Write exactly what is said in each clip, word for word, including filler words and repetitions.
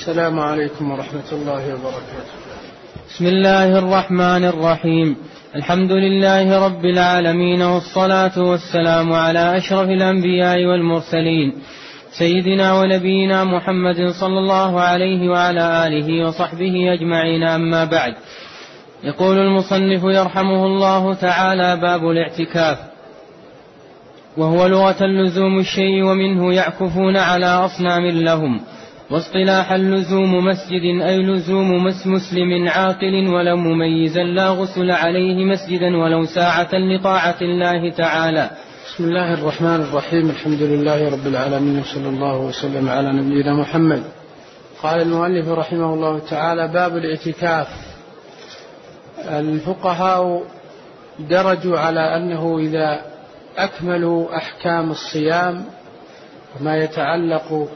السلام عليكم ورحمة الله وبركاته. بسم الله الرحمن الرحيم. الحمد لله رب العالمين، والصلاة والسلام على أشرف الأنبياء والمرسلين، سيدنا ونبينا محمد صلى الله عليه وعلى آله وصحبه أجمعين، أما بعد. يقول المصنف يرحمه الله تعالى: باب الاعتكاف، وهو لغة لزوم الشيء، ومنه يعكفون على أصنام لهم، واصطلاحا لزوم مسجد أي لزوم مسلم عاقل ولو مميزا لا غسل عليه مسجدا ولو ساعة لطاعة الله تعالى. بسم الله الرحمن الرحيم. الحمد لله رب العالمين، وصلى الله وسلم على نبينا محمد. قال المؤلف رحمه الله تعالى: باب الاعتكاف. الفقهاء درجوا على أنه إذا أكملوا أحكام الصيام وما يتعلق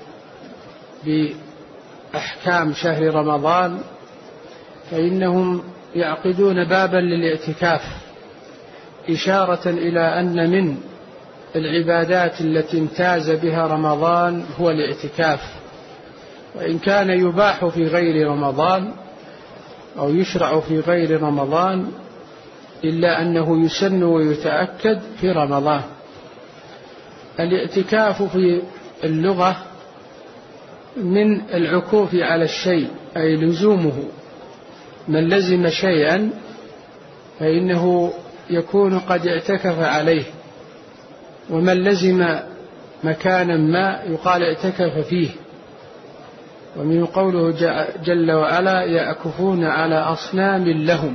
بأحكام شهر رمضان فإنهم يعقدون بابا للاعتكاف، إشارة إلى أن من العبادات التي امتاز بها رمضان هو الاعتكاف، وإن كان يباح في غير رمضان أو يشرع في غير رمضان إلا أنه يسن ويتأكد في رمضان. الاعتكاف في اللغة من العكوف على الشيء، أي لزومه. من لزم شيئا فإنه يكون قد اعتكف عليه، ومن لزم مكانا ما يقال اعتكف فيه. ومن قوله جل وعلا: يأكفون على أصنام لهم،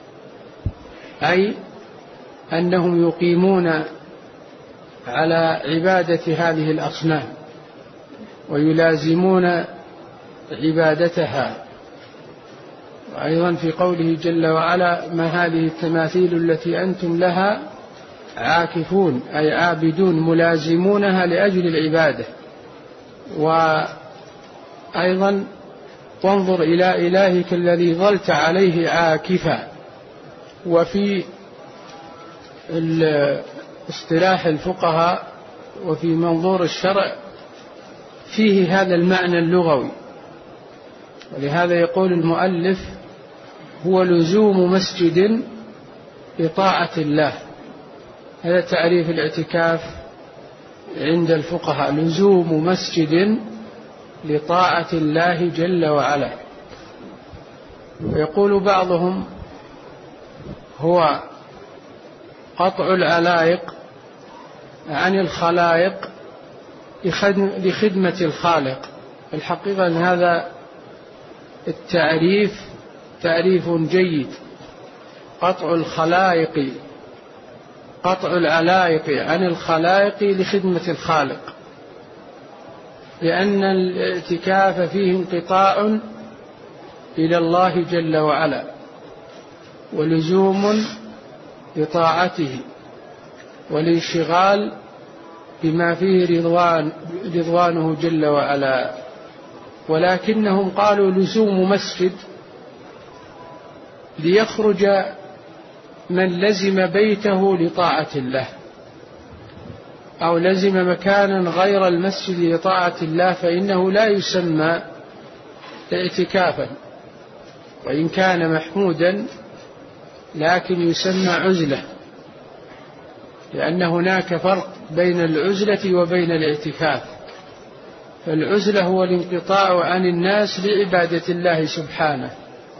أي أنهم يقيمون على عبادة هذه الأصنام ويلازمون عبادتها. وأيضا في قوله جل وعلا: ما هذه التماثيل التي أنتم لها عاكفون، أي عابدون ملازمونها لأجل العبادة. وأيضا: وانظر إلى إلهك الذي ظلت عليه عاكفا. وفي اصطلاح الفقهاء وفي منظور الشرع فيه هذا المعنى اللغوي، ولهذا يقول المؤلف: هو لزوم مسجد لطاعة الله. هذا تعريف الاعتكاف عند الفقهاء: لزوم مسجد لطاعة الله جل وعلا. ويقول بعضهم: هو قطع العلائق عن الخلائق لخدمة الخالق. الحقيقة أن هذا التعريف تعريف جيد. قطع الخلائق، قطع العلائق عن الخلائق لخدمة الخالق، لأن الاعتكاف فيه انقطاع إلى الله جل وعلا ولزوم لطاعته والانشغال بما فيه رضوان رضوانه جل وعلا. ولكنهم قالوا لزوم مسجد ليخرج من لزم بيته لطاعة الله أو لزم مكانا غير المسجد لطاعة الله، فإنه لا يسمى اعتكافا، وإن كان محمودا لكن يسمى عزلة، لأن هناك فرق بين العزلة وبين الاعتكاف. فالعزلة هو الانقطاع عن الناس لعبادة الله سبحانه،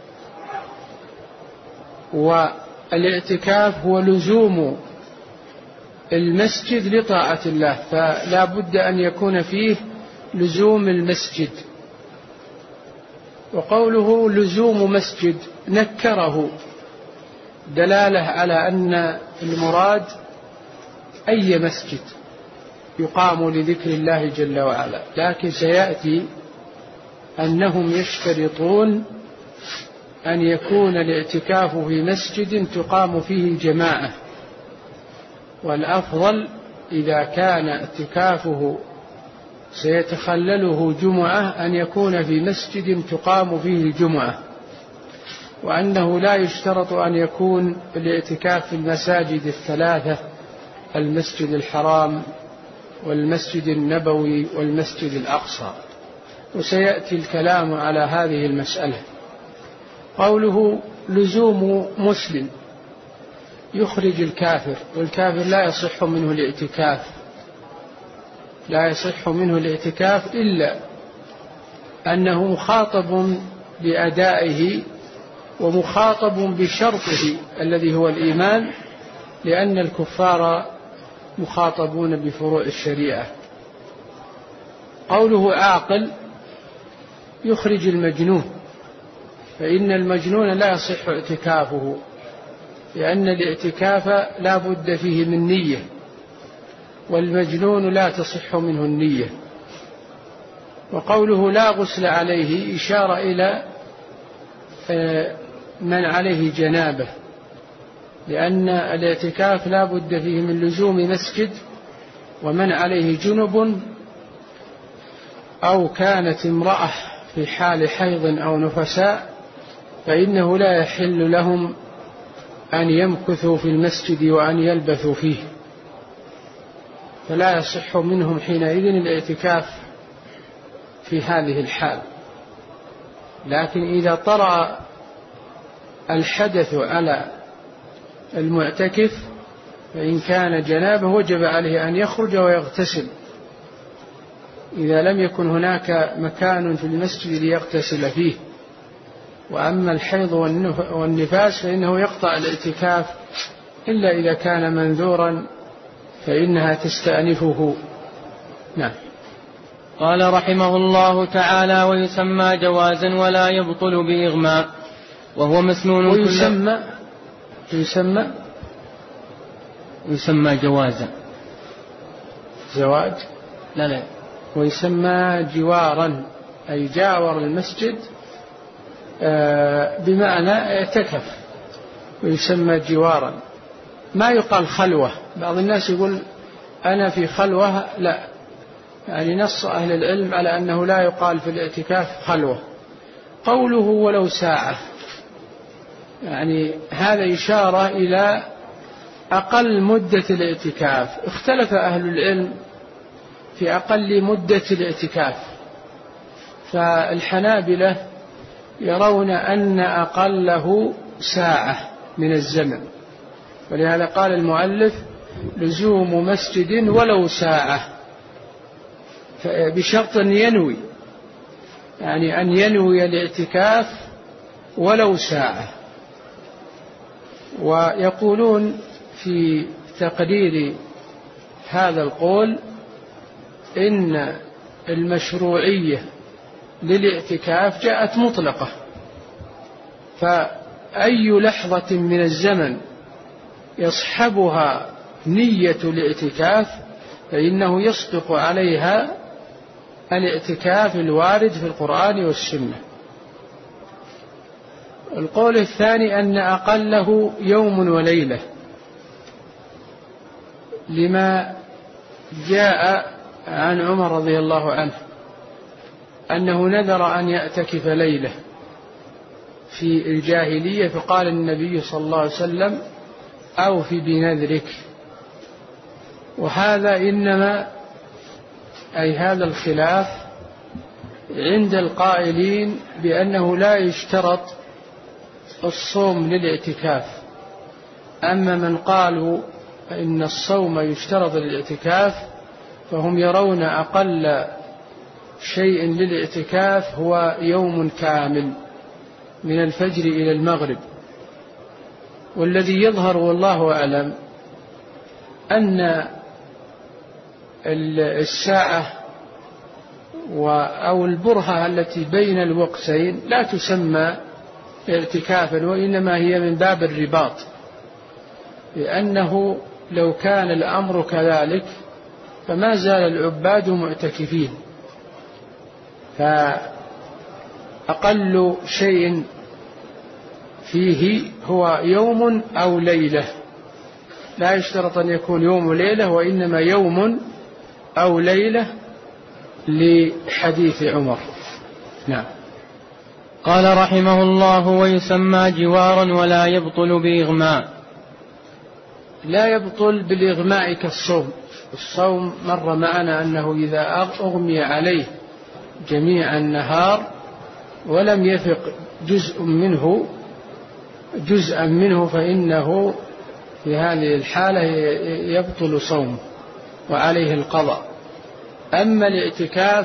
والاعتكاف هو لزوم المسجد لطاعة الله، فلا بد أن يكون فيه لزوم المسجد. وقوله لزوم مسجد نكره دلالة على أن المراد أي مسجد يقام لذكر الله جل وعلا، لكن سيأتي أنهم يشترطون أن يكون الاعتكاف في مسجد تقام فيه الجماعة، والأفضل إذا كان اعتكافه سيتخلله جمعة أن يكون في مسجد تقام فيه الجمعة، وأنه لا يشترط أن يكون الاعتكاف في المساجد الثلاثة: المسجد الحرام والمسجد النبوي والمسجد الأقصى. وسيأتي الكلام على هذه المسألة. قوله لزوم مسلم يخرج الكافر، والكافر لا يصح منه الاعتكاف، لا يصح منه الاعتكاف إلا أنه مخاطب بأدائه ومخاطب بشرطه الذي هو الإيمان، لأن الكفار مخاطبون بفروع الشريعة. قوله عاقل يخرج المجنون، فإن المجنون لا يصح اعتكافه، لأن الاعتكاف لا بد فيه من نية، والمجنون لا تصح منه النية. وقوله لا غسل عليه إشارة إلى من عليه جنابه، لأن الاعتكاف لا بد فيه من لزوم مسجد، ومن عليه جنب أو كانت امرأة في حال حيض أو نفساء فإنه لا يحل لهم أن يمكثوا في المسجد وأن يلبثوا فيه، فلا يصح منهم حينئذ الاعتكاف في هذه الحال. لكن إذا طرأ الحدث على المعتكف فإن كان جنابه وجب عليه أن يخرج ويغتسل إذا لم يكن هناك مكان في المسجد ليغتسل فيه. وأما الحيض والنفاس فإنه يقطع الاعتكاف إلا إذا كان منذورا فإنها تستأنفه. نعم. قال رحمه الله تعالى: ويسمى جوازا ولا يبطل بإغماء، وهو مسنون. ويسمى يسمى يسمى جوازا زواج لا لا ويسمى جوارا أي جاور المسجد بمعنى اعتكف، ويسمى جوارا. ما يقال خلوة، بعض الناس يقول أنا في خلوة، لا، يعني نص أهل العلم على أنه لا يقال في الاعتكاف خلوة. قوله ولو ساعة، يعني هذا إشارة إلى أقل مدة الاعتكاف. اختلف أهل العلم في أقل مدة الاعتكاف، فالحنابلة يرون أن أقله ساعة من الزمن، ولهذا قال المؤلف لزوم مسجد ولو ساعة، بشرط أن ينوي، يعني أن ينوي الاعتكاف ولو ساعة. ويقولون في تقرير هذا القول إن المشروعية للاعتكاف جاءت مطلقة، فأي لحظة من الزمن يصحبها نية الاعتكاف فإنه يصدق عليها الاعتكاف الوارد في القرآن والسنة. القول الثاني أن أقله يوم وليلة، لما جاء عن عمر رضي الله عنه أنه نذر أن يعتكف ليلة في الجاهلية، فقال النبي صلى الله عليه وسلم أوف بنذرك. وهذا إنما أي هذا الخلاف عند القائلين بأنه لا يشترط الصوم للاعتكاف. أما من قالوا إن الصوم يشترط للاعتكاف فهم يرون أقل شيء للاعتكاف هو يوم كامل من الفجر إلى المغرب. والذي يظهر والله أعلم أن الساعة أو البرهة التي بين الوقتين لا تسمى اعتكافا، وإنما هي من باب الرباط، لأنه لو كان الأمر كذلك فما زال العباد معتكفين. فأقل شيء فيه هو يوم أو ليلة، لا يشترط أن يكون يوم وليلة، وإنما يوم أو ليلة لحديث عمر. نعم. قال رحمه الله: ويسمى جوارا ولا يبطل بإغماء. لا يبطل بالإغماء كالصوم. الصوم مر معنا أنه إذا أغمي عليه جميع النهار ولم يفق جزء منه جزءا منه فإنه في هذه الحالة يبطل صومه وعليه القضاء. أما الاعتكاف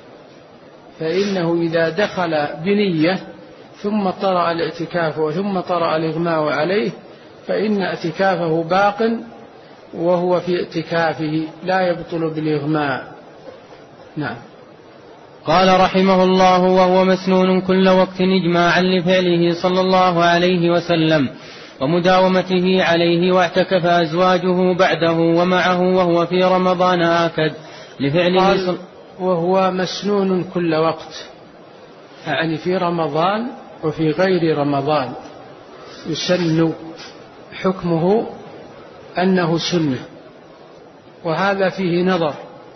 فإنه إذا دخل بنية ثم طرأ الاعتكاف وثم طرأ الإغماء عليه فإن اعتكافه باق وهو في اعتكافه لا يبطل بالإغماء. نعم. قال رحمه الله: وهو مسنون كل وقت إجماعا لفعله صلى الله عليه وسلم ومداومته عليه، واعتكف أزواجه بعده ومعه وهو في رمضان آكد لفعله صل... وهو مسنون كل وقت، يعني في رمضان وفي غير رمضان يسن، حكمه أنه سنة، وهذا فيه نظر،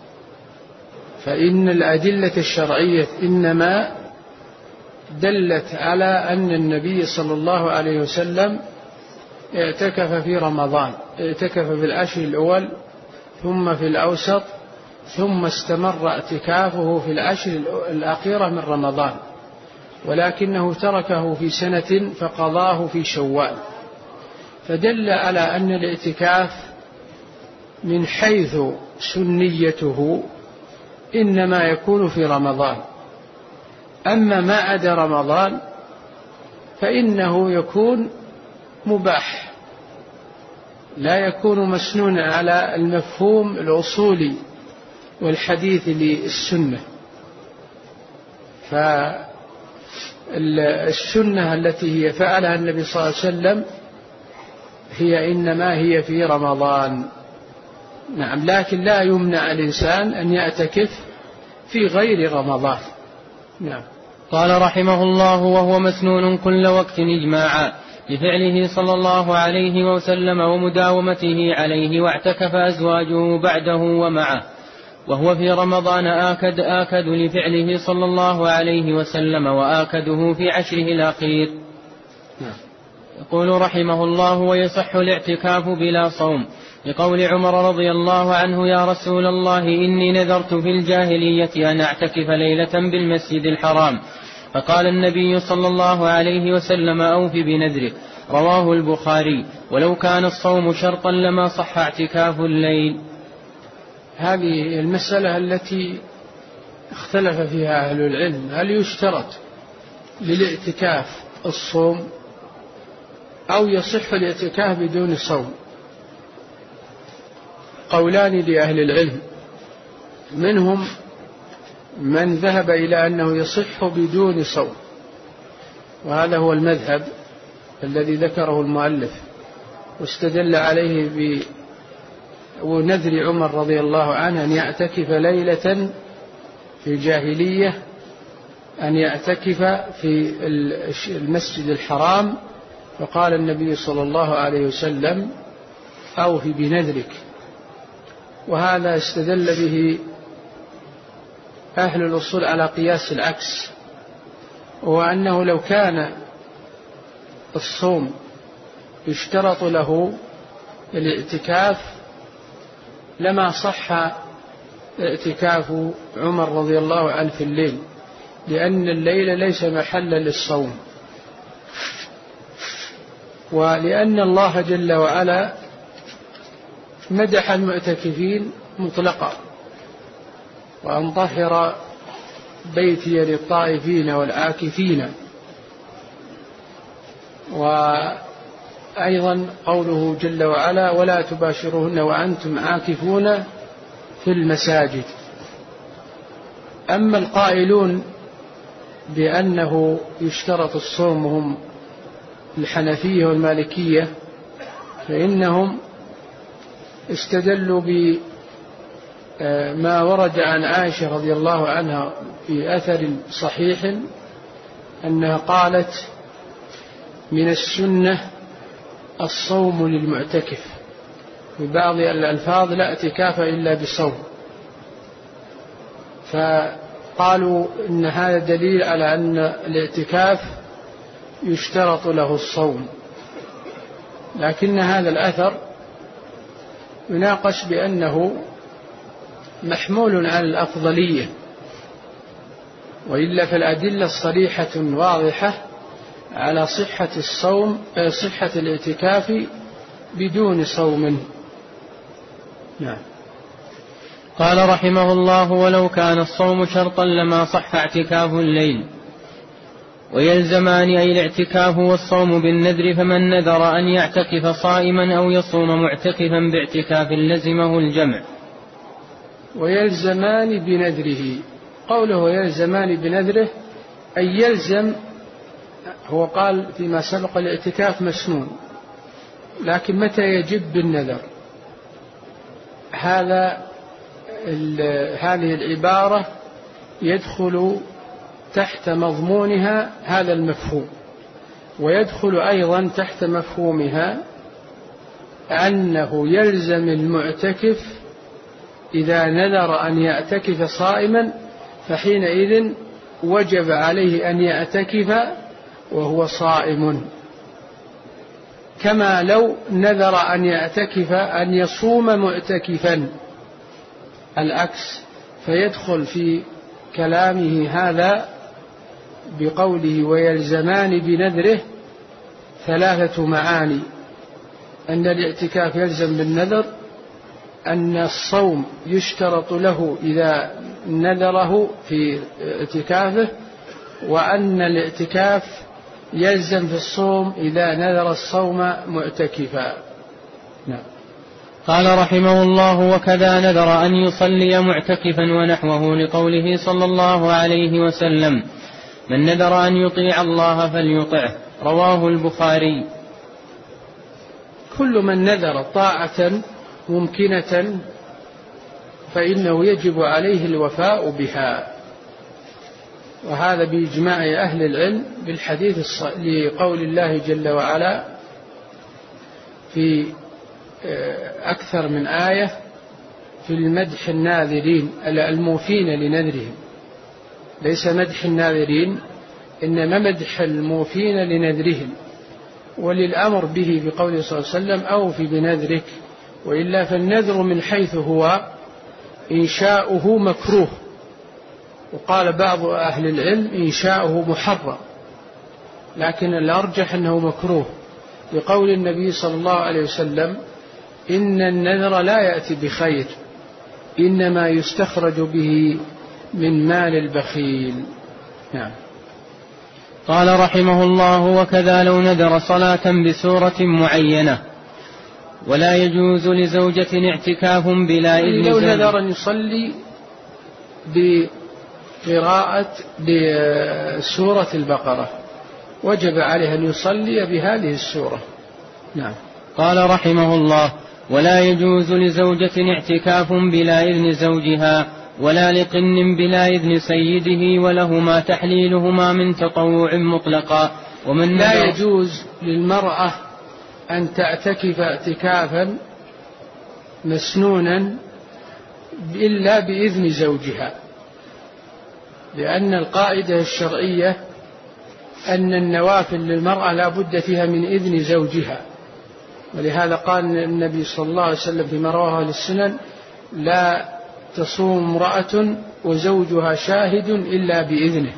فإن الأدلة الشرعية إنما دلت على أن النبي صلى الله عليه وسلم اعتكف في رمضان، اعتكف في العشر الأول ثم في الأوسط ثم استمر اعتكافه في العشر الأخيرة من رمضان، ولكنه تركه في سنة فقضاه في شوال، فدل على أن الاعتكاف من حيث سنيته إنما يكون في رمضان، أما ما عدا رمضان فإنه يكون مباح، لا يكون مسنونا على المفهوم الأصولي والحديث للسنة. فالسنة التي هي فعلها النبي صلى الله عليه وسلم هي إنما هي في رمضان. نعم، لكن لا يمنع الإنسان أن يعتكف في غير رمضان. نعم. قال رحمه الله: وهو مسنون كل وقت إجماعا لفعله صلى الله عليه وسلم ومداومته عليه، واعتكف أزواجه بعده ومعه وهو في رمضان آكد آكد لفعله صلى الله عليه وسلم، وآكده في عشره الأخير. يقول رحمه الله: ويصح الاعتكاف بلا صوم لقول عمر رضي الله عنه: يا رسول الله، إني نذرت في الجاهلية أن أعتكف ليلة بالمسجد الحرام، فقال النبي صلى الله عليه وسلم: أوف بنذرك. رواه البخاري. ولو كان الصوم شرطا لما صح اعتكاف الليل. هذه المسألة التي اختلف فيها أهل العلم، هل يشترط للاعتكاف الصوم أو يصح الاعتكاف بدون صوم؟ قولان لأهل العلم، منهم من ذهب إلى أنه يصح بدون صوم، وهذا هو المذهب الذي ذكره المؤلف، واستدل عليه بنذر عمر رضي الله عنه أن يعتكف ليلة في الجاهلية، أن يعتكف في المسجد الحرام، فقال النبي صلى الله عليه وسلم: أوف بنذرك. وهذا استدل به أهل الأصول على قياس العكس، وأنه لو كان الصوم يشترط له الاعتكاف لما صح اعتكاف عمر رضي الله عنه في الليل، لأن الليل ليس محلا للصوم، ولأن الله جل وعلا مدح المعتكفين مطلقا، وأن طهر بيتي للطائفين والعاكفين. وأيضا قوله جل وعلا: ولا تباشرهن وأنتم عاكفون في المساجد. أما القائلون بأنه يشترط الصوم هم الحنفية والمالكية، فإنهم استدلوا بما ورد عن عائشة رضي الله عنها في أثر صحيح أنها قالت: من السنة الصوم للمعتكف، في بعض الألفاظ: لا اعتكاف إلا بصوم. فقالوا إن هذا دليل على أن الاعتكاف يشترط له الصوم، لكن هذا الأثر يناقش بأنه محمول على الأفضلية، وإلا فالأدلة الصريحة واضحة على صحة الصوم، صحة الاعتكاف بدون صوم. نعم. قال رحمه الله: ولو كان الصوم شرطا لما صح اعتكاف الليل. ويلزمان أي الاعتكاف والصوم بالنذر، فمن نذر أن يعتكف صائما أو يصوم معتكفا باعتكاف لزمه الجمع. ويلزمان بنذره، قوله ويلزمان بنذره أي يلزم، هو قال فيما سبق الاعتكاف مسنون، لكن متى يجب بالنذر؟ هذا هذه العبارة يدخل تحت مضمونها هذا المفهوم، ويدخل أيضا تحت مفهومها أنه يلزم المعتكف إذا نذر أن يعتكف صائما فحينئذ وجب عليه أن يعتكف وهو صائم، كما لو نذر أن يعتكف أن يصوم معتكفا العكس. فيدخل في كلامه هذا بقوله ويلزمان بنذره ثلاثة معاني: أن الاعتكاف يلزم بالنذر، أن الصوم يشترط له إذا نذره في اعتكافه، وأن الاعتكاف يلزم في الصوم إذا نذر الصوم معتكفا. نعم. قال رحمه الله: وكذا نذر أن يصلي معتكفا ونحوه، لقوله صلى الله عليه وسلم: من نذر أن يطيع الله فليطعه. رواه البخاري. كل من نذر طاعة ممكنة فإنه يجب عليه الوفاء بها، وهذا بإجماع أهل العلم بالحديث لقول الله جل وعلا في أكثر من آية في المدح الناذرين الموفين لنذرهم، ليس مدح الناذرين إنما مدح الموفين لنذرهم، وللأمر به بقوله صلى الله عليه وسلم: أوفي بنذرك. وإلا فالنذر من حيث هو إنشاؤه مكروه، وقال بعض أهل العلم إنشاؤه محرم، لكن الأرجح أنه مكروه، لقول النبي صلى الله عليه وسلم: إن النذر لا يأتي بخير، إنما يستخرج به من مال البخيل. نعم. قال رحمه الله: وكذا لو نذر صلاة بسورة معينة ولا يجوز لزوجة اعتكاف بلا إذن لو زوج. نذر أن يصلي بقراءة بسورة البقرة وجب عليه أن يصلي بهذه السورة. نعم. قال رحمه الله: ولا يجوز لزوجة اعتكاف بلا إذن زوجها ولا لقن بلا إذن سيده، ولهما تحليلهما من تطوع مطلقا. ومن لا يجوز للمرأة أن تعتكف اعتكافا مسنونا إلا بإذن زوجها، لأن القاعدة الشرعية أن النوافل للمرأة لا بد فيها من إذن زوجها، ولهذا قال النبي صلى الله عليه وسلم فيما رواه أهل السنن: لا تصوم امرأة وزوجها شاهد إلا بإذنه.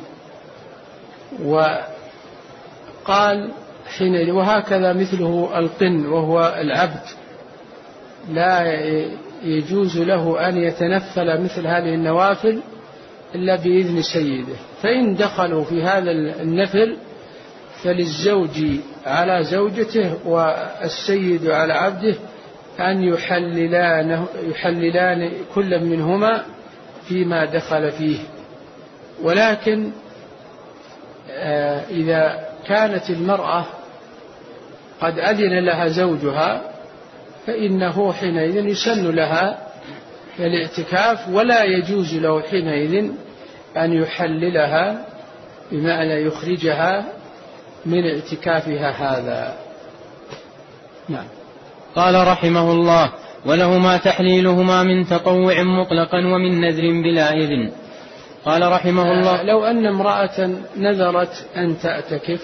وقال حين وهكذا مثله القن وهو العبد، لا يجوز له أن يتنفل مثل هذه النوافل إلا بإذن سيده، فإن دخلوا في هذا النفل فللزوج على زوجته والسيد على عبده أن يحللان, يحللان كل منهما فيما دخل فيه. ولكن إذا كانت المرأة قد أذن لها زوجها فإنه حينئذ يسن لها الاعتكاف، ولا يجوز له حينئذ أن يحللها بمعنى يخرجها من اعتكافها هذا. نعم. قال رحمه الله: ولهما تحليلهما من تطوع مطلقا ومن نذر بلا إذن. قال رحمه الله: لو أن امرأة نذرت أن تعتكف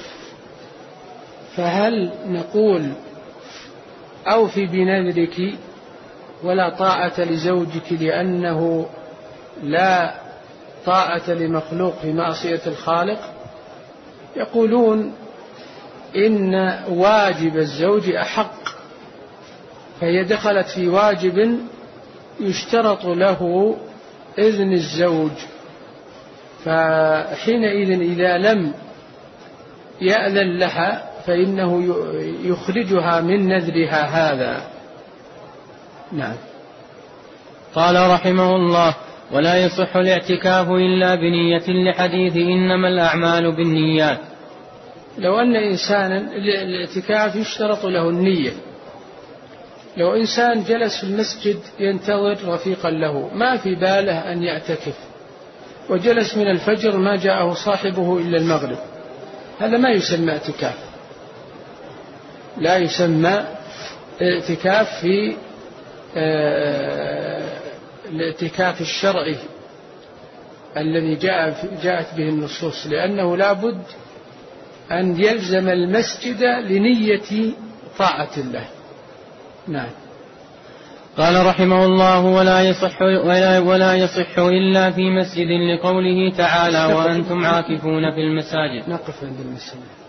فهل نقول أوفي بنذرك ولا طاعة لزوجك لأنه لا الطاعة لمخلوق في معصية الخالق؟ يقولون إن واجب الزوج أحق، فهي دخلت في واجب يشترط له إذن الزوج، فحينئذ إذا لم يأذن لها فإنه يخرجها من نذرها هذا. نعم. قال رحمه الله: ولا يصح الاعتكاف إلا بنية، لحديث إنما الأعمال بالنيات. لو أن إنسانا الاعتكاف يشترط له النية، لو إنسان جلس في المسجد ينتظر رفيقا له ما في باله أن يعتكف، وجلس من الفجر ما جاءه صاحبه إلا المغرب، هذا ما يسمى اعتكاف، لا يسمى اعتكاف في الاعتكاف الشرعي الذي جاء جاءت به النصوص، لأنه لا بد أن يلزم المسجد لنية طاعة الله. نعم. قال رحمه الله: ولا يصح ولا, ولا يصح إلا في مسجد، لقوله تعالى: وأنتم عاكفون في المساجد. نقف عند المسجد.